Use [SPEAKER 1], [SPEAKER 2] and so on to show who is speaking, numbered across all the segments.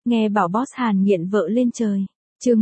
[SPEAKER 1] Nghe bảo boss Hàn nghiện vợ lên trời. Chương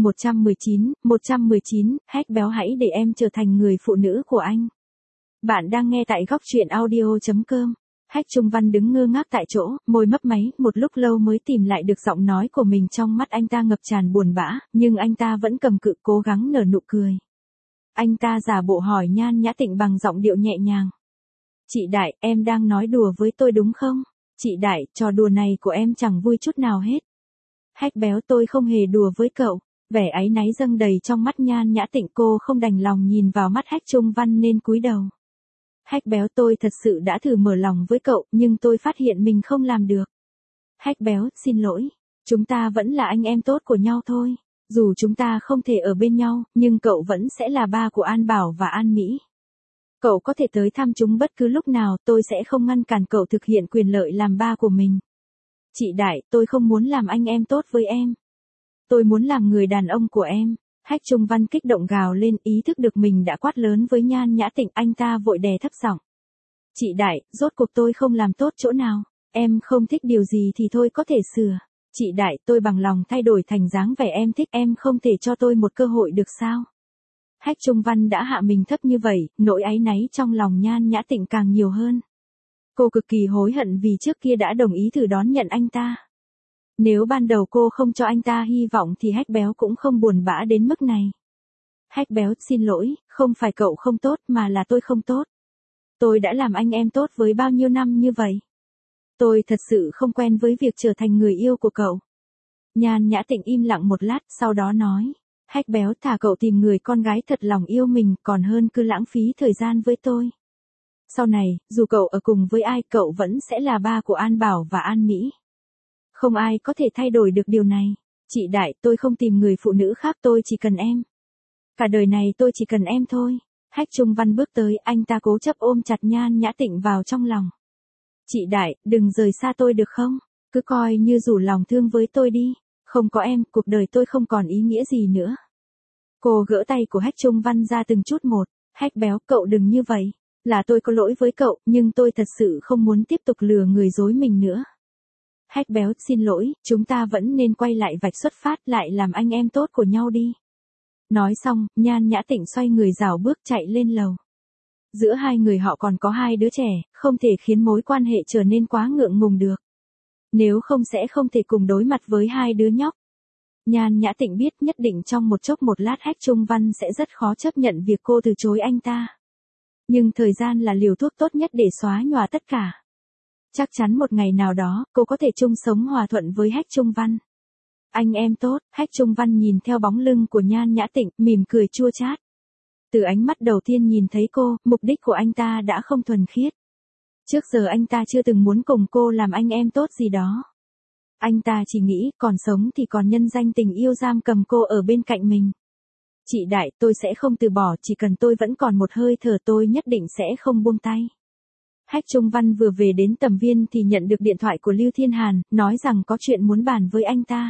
[SPEAKER 1] 119, Hách béo hãy để em trở thành người phụ nữ của anh. Bạn đang nghe tại góc truyện audio.com. Hách Trung Văn đứng ngơ ngác tại chỗ, môi mấp máy, một lúc lâu mới tìm lại được giọng nói của mình. Trong mắt anh ta ngập tràn buồn bã, nhưng anh ta vẫn cầm cự cố gắng nở nụ cười. Anh ta giả bộ hỏi Nhan Nhã Tịnh bằng giọng điệu nhẹ nhàng. Chị Đại, em đang nói đùa với tôi đúng không? Chị Đại, trò đùa này của em chẳng vui chút nào hết. Hách béo, tôi không hề đùa với cậu. Vẻ áy náy dâng đầy trong mắt Nhan Nhã Tịnh, cô không đành lòng nhìn vào mắt Hách Trung Văn nên cúi đầu. Hách béo, tôi thật sự đã thử mở lòng với cậu, nhưng tôi phát hiện mình không làm được. Hách béo, xin lỗi. Chúng ta vẫn là anh em tốt của nhau thôi. Dù chúng ta không thể ở bên nhau, nhưng cậu vẫn sẽ là ba của An Bảo và An Mỹ. Cậu có thể tới thăm chúng bất cứ lúc nào, tôi sẽ không ngăn cản cậu thực hiện quyền lợi làm ba của mình. Chị Đại, tôi không muốn làm anh em tốt với em. Tôi muốn làm người đàn ông của em. Hách Trung Văn kích động gào lên, ý thức được mình đã quát lớn với Nhan Nhã Tịnh, anh ta vội đè thấp giọng. Chị Đại, rốt cuộc tôi không làm tốt chỗ nào. Em không thích điều gì thì thôi có thể sửa. Chị Đại, tôi bằng lòng thay đổi thành dáng vẻ em thích, em không thể cho tôi một cơ hội được sao? Hách Trung Văn đã hạ mình thấp như vậy, nỗi áy náy trong lòng Nhan Nhã Tịnh càng nhiều hơn. Cô cực kỳ hối hận vì trước kia đã đồng ý thử đón nhận anh ta. Nếu ban đầu cô không cho anh ta hy vọng thì Hách béo cũng không buồn bã đến mức này. Hách béo, xin lỗi, không phải cậu không tốt mà là tôi không tốt. Tôi đã làm anh em tốt với bao nhiêu năm như vậy. Tôi thật sự không quen với việc trở thành người yêu của cậu. Nhan Nhã Tịnh im lặng một lát, sau đó nói. Hách béo, thà cậu tìm người con gái thật lòng yêu mình còn hơn cứ lãng phí thời gian với tôi. Sau này, dù cậu ở cùng với ai, cậu vẫn sẽ là ba của An Bảo và An Mỹ. Không ai có thể thay đổi được điều này. Chị Đại, tôi không tìm người phụ nữ khác, tôi chỉ cần em. Cả đời này tôi chỉ cần em thôi. Hách Trung Văn bước tới, anh ta cố chấp ôm chặt Nhan Nhã Tịnh vào trong lòng. Chị Đại, đừng rời xa tôi được không? Cứ coi như rủ lòng thương với tôi đi. Không có em, cuộc đời tôi không còn ý nghĩa gì nữa. Cô gỡ tay của Hách Trung Văn ra từng chút một. Hách béo, cậu đừng như vậy. Là tôi có lỗi với cậu, nhưng tôi thật sự không muốn tiếp tục lừa người dối mình nữa. Hách béo, xin lỗi, chúng ta vẫn nên quay lại vạch xuất phát, lại làm anh em tốt của nhau đi. Nói xong, Nhan Nhã Tịnh xoay người rảo bước chạy lên lầu. Giữa hai người họ còn có hai đứa trẻ, không thể khiến mối quan hệ trở nên quá ngượng ngùng được. Nếu không sẽ không thể cùng đối mặt với hai đứa nhóc. Nhan Nhã Tịnh biết nhất định trong một chốc một lát Hách Trung Văn sẽ rất khó chấp nhận việc cô từ chối anh ta. Nhưng thời gian là liều thuốc tốt nhất để xóa nhòa tất cả. Chắc chắn một ngày nào đó, cô có thể chung sống hòa thuận với Hách Trung Văn. Anh em tốt, Hách Trung Văn nhìn theo bóng lưng của Nhan Nhã Tịnh, mỉm cười chua chát. Từ ánh mắt đầu tiên nhìn thấy cô, mục đích của anh ta đã không thuần khiết. Trước giờ anh ta chưa từng muốn cùng cô làm anh em tốt gì đó. Anh ta chỉ nghĩ, còn sống thì còn nhân danh tình yêu giam cầm cô ở bên cạnh mình. Chị Đại, tôi sẽ không từ bỏ, chỉ cần tôi vẫn còn một hơi thở tôi nhất định sẽ không buông tay. Hách Trung Văn vừa về đến Tầm Viên thì nhận được điện thoại của Lưu Thiên Hàn, nói rằng có chuyện muốn bàn với anh ta.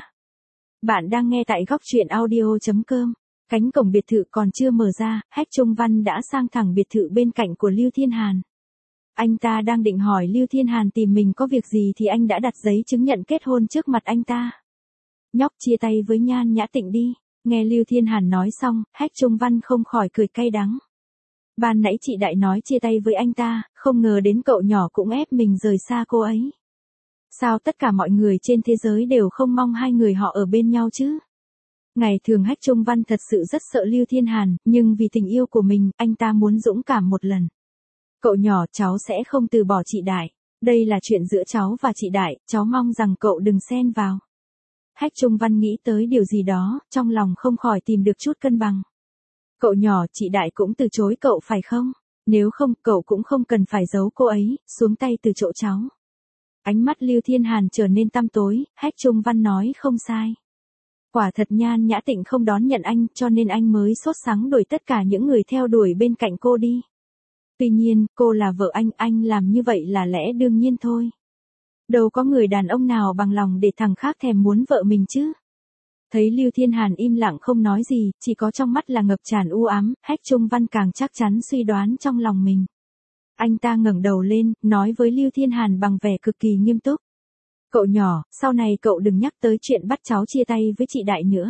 [SPEAKER 1] Bạn đang nghe tại góc truyện audio.com. Cánh cổng biệt thự còn chưa mở ra, Hách Trung Văn đã sang thẳng biệt thự bên cạnh của Lưu Thiên Hàn. Anh ta đang định hỏi Lưu Thiên Hàn tìm mình có việc gì thì anh đã đặt giấy chứng nhận kết hôn trước mặt anh ta. Nhóc, chia tay với Nhan Nhã Tịnh đi. Nghe Lưu Thiên Hàn nói xong, Hách Trung Văn không khỏi cười cay đắng. Ban nãy chị Đại nói chia tay với anh ta, không ngờ đến cậu nhỏ cũng ép mình rời xa cô ấy. Sao tất cả mọi người trên thế giới đều không mong hai người họ ở bên nhau chứ? Ngày thường Hách Trung Văn thật sự rất sợ Lưu Thiên Hàn, nhưng vì tình yêu của mình, anh ta muốn dũng cảm một lần. Cậu nhỏ, cháu sẽ không từ bỏ chị Đại. Đây là chuyện giữa cháu và chị Đại, cháu mong rằng cậu đừng xen vào. Hách Trung Văn nghĩ tới điều gì đó, trong lòng không khỏi tìm được chút cân bằng. Cậu nhỏ, chị Đại cũng từ chối cậu phải không? Nếu không, cậu cũng không cần phải giấu cô ấy, xuống tay từ chỗ cháu. Ánh mắt Lưu Thiên Hàn trở nên tăm tối, Hách Trung Văn nói không sai. Quả thật Nhan Nhã Tịnh không đón nhận anh, cho nên anh mới sốt sắng đuổi tất cả những người theo đuổi bên cạnh cô đi. Tuy nhiên, cô là vợ anh làm như vậy là lẽ đương nhiên thôi. Đâu có người đàn ông nào bằng lòng để thằng khác thèm muốn vợ mình chứ. Thấy Lưu Thiên Hàn im lặng không nói gì, chỉ có trong mắt là ngập tràn u ám, Hách Trung Văn càng chắc chắn suy đoán trong lòng mình. Anh ta ngẩng đầu lên, nói với Lưu Thiên Hàn bằng vẻ cực kỳ nghiêm túc. Cậu nhỏ, sau này cậu đừng nhắc tới chuyện bắt cháu chia tay với chị Đại nữa.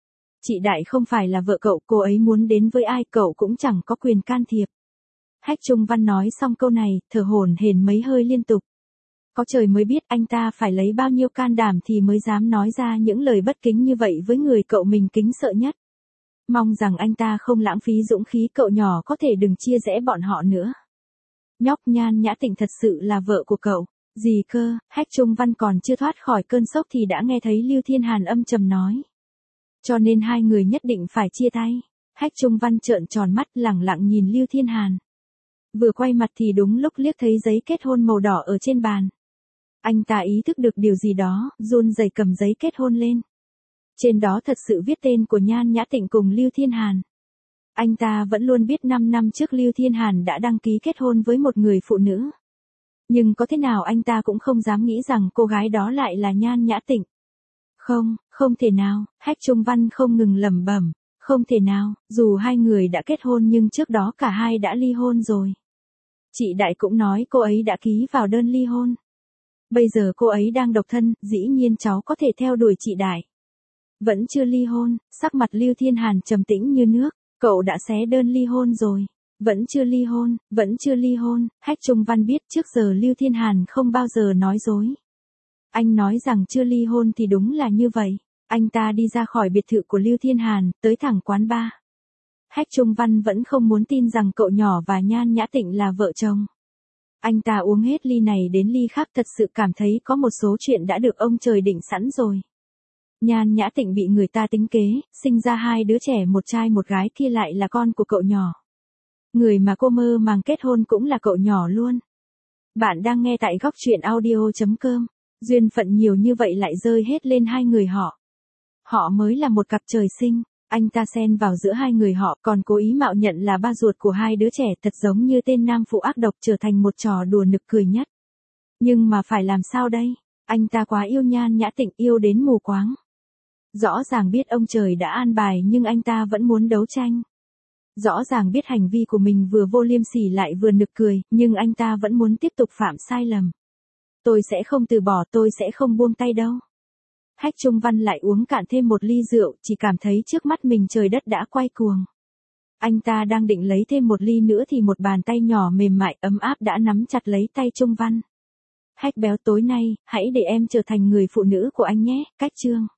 [SPEAKER 1] Chị Đại không phải là vợ cậu, cô ấy muốn đến với ai cậu cũng chẳng có quyền can thiệp. Hách Trung Văn nói xong câu này, thở hổn hển mấy hơi liên tục. Có trời mới biết anh ta phải lấy bao nhiêu can đảm thì mới dám nói ra những lời bất kính như vậy với người cậu mình kính sợ nhất. Mong rằng anh ta không lãng phí dũng khí, cậu nhỏ có thể đừng chia rẽ bọn họ nữa. Nhóc Nhan Nhã Tịnh thật sự là vợ của cậu. Gì cơ? Hách Trung Văn còn chưa thoát khỏi cơn sốc thì đã nghe thấy Lưu Thiên Hàn âm trầm nói. Cho nên hai người nhất định phải chia tay. Hách Trung Văn trợn tròn mắt lẳng lặng nhìn Lưu Thiên Hàn. Vừa quay mặt thì đúng lúc liếc thấy giấy kết hôn màu đỏ ở trên bàn. Anh ta ý thức được điều gì đó, run rẩy cầm giấy kết hôn lên. Trên đó thật sự viết tên của Nhan Nhã Tịnh cùng Lưu Thiên Hàn. Anh ta vẫn luôn biết 5 năm trước Lưu Thiên Hàn đã đăng ký kết hôn với một người phụ nữ. Nhưng có thế nào anh ta cũng không dám nghĩ rằng cô gái đó lại là Nhan Nhã Tịnh. Không, không thể nào, Hách Trung Văn không ngừng lẩm bẩm, không thể nào, dù hai người đã kết hôn nhưng trước đó cả hai đã ly hôn rồi. Chị Đại cũng nói cô ấy đã ký vào đơn ly hôn. Bây giờ cô ấy đang độc thân, dĩ nhiên cháu có thể theo đuổi chị Đại. Vẫn chưa ly hôn, sắc mặt Lưu Thiên Hàn trầm tĩnh như nước, cậu đã xé đơn ly hôn rồi. Vẫn chưa ly hôn, vẫn chưa ly hôn, Hách Trung Văn biết trước giờ Lưu Thiên Hàn không bao giờ nói dối. Anh nói rằng chưa ly hôn thì đúng là như vậy. Anh ta đi ra khỏi biệt thự của Lưu Thiên Hàn, tới thẳng quán bar. Hách Trung Văn vẫn không muốn tin rằng cậu nhỏ và Nhan Nhã Tịnh là vợ chồng. Anh ta uống hết ly này đến ly khác, thật sự cảm thấy có một số chuyện đã được ông trời định sẵn rồi. Nhan Nhã Tịnh bị người ta tính kế, sinh ra hai đứa trẻ, một trai một gái, kia lại là con của cậu nhỏ. Người mà cô mơ màng kết hôn cũng là cậu nhỏ luôn. Bạn đang nghe tại góc truyện audio.com. Duyên phận nhiều như vậy lại rơi hết lên hai người họ. Họ mới là một cặp trời sinh. Anh ta xen vào giữa hai người họ, còn cố ý mạo nhận là ba ruột của hai đứa trẻ, thật giống như tên nam phụ ác độc, trở thành một trò đùa nực cười nhất. Nhưng mà phải làm sao đây? Anh ta quá yêu Nhan Nhã Tịnh, yêu đến mù quáng. Rõ ràng biết ông trời đã an bài nhưng anh ta vẫn muốn đấu tranh. Rõ ràng biết hành vi của mình vừa vô liêm sỉ lại vừa nực cười, nhưng anh ta vẫn muốn tiếp tục phạm sai lầm. Tôi sẽ không từ bỏ, tôi sẽ không buông tay đâu. Hách Trung Văn lại uống cạn thêm một ly rượu, chỉ cảm thấy trước mắt mình trời đất đã quay cuồng. Anh ta đang định lấy thêm một ly nữa thì một bàn tay nhỏ mềm mại ấm áp đã nắm chặt lấy tay Trung Văn. Hách béo, tối nay, hãy để em trở thành người phụ nữ của anh nhé, Cách Chương.